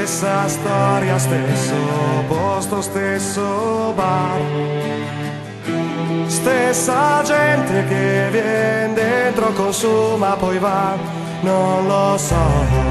Stessa storia, stesso posto, stesso bar, stessa gente che viene dentro, consuma, poi va. Non lo so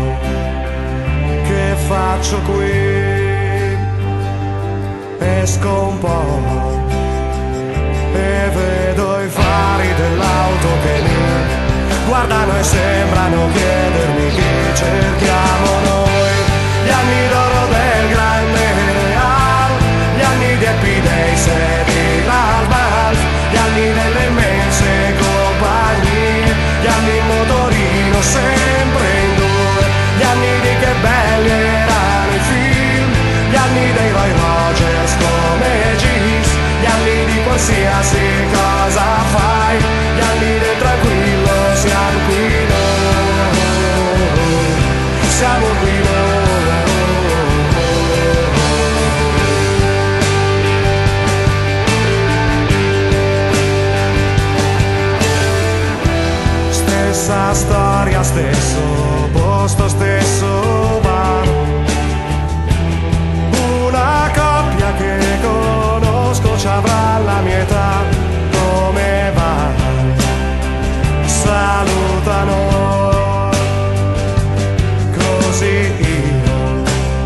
che faccio qui, esco un po' e vedo i fari dell'auto che mi guardano e sembrano chiedermi chi cerchiamo noi. Gli anni d'oro del grande Real, gli anni di Happy Days e di Lalbal, gli anni delle immense compagnie, gli anni in motorino sempre in due, gli anni di Che belli erano i film, gli anni dei Roy Rogers come Gis, gli anni di qualsiasi cosa fai, gli anni del tranquillo, siamo qui noi, siamo qui noi. Stessa storia, stesso posto, stesso bar, una coppia che conosco ci avrà la mia età. Come va? Salutano, così io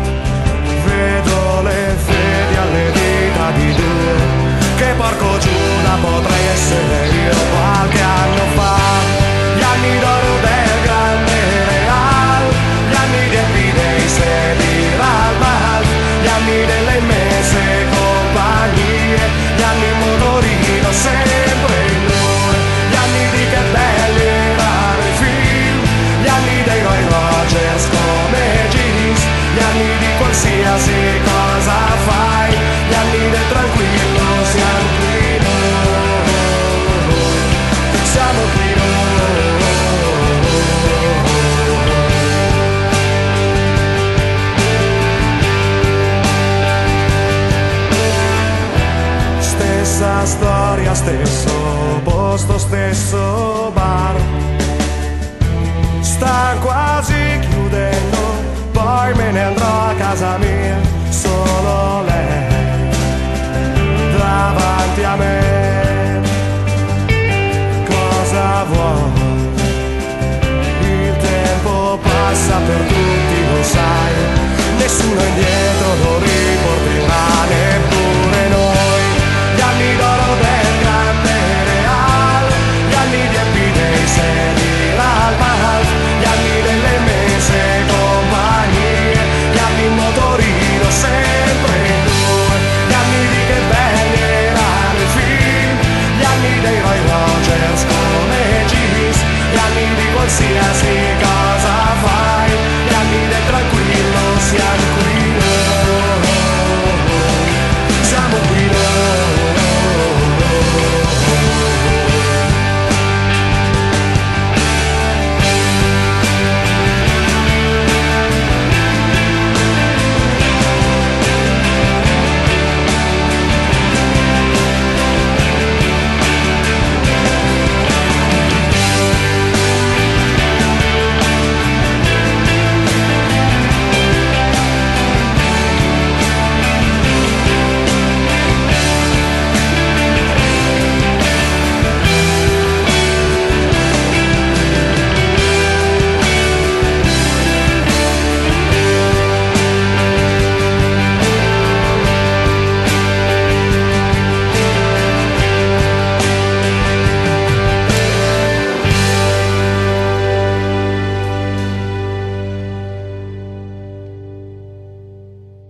vedo le fedi alle dita di due, che porco Giuda potrei essere io qualche anno fa. Gli anni d'oro del grande Real, gli anni di Happy Days e di Lalbal, gli anni delle immense compagnie, gli anni in motorino sempre in due, gli anni di Che belli erano i film, gli anni dei Roy Rogers come Gis, gli anni di qualsiasi cosa fai, gli anni del tranquillo, siamo qui noi, siamo qui noi. Stessa storia, stesso posto, stesso bar, sta quasi chiudendo, poi me ne andrò a casa mia.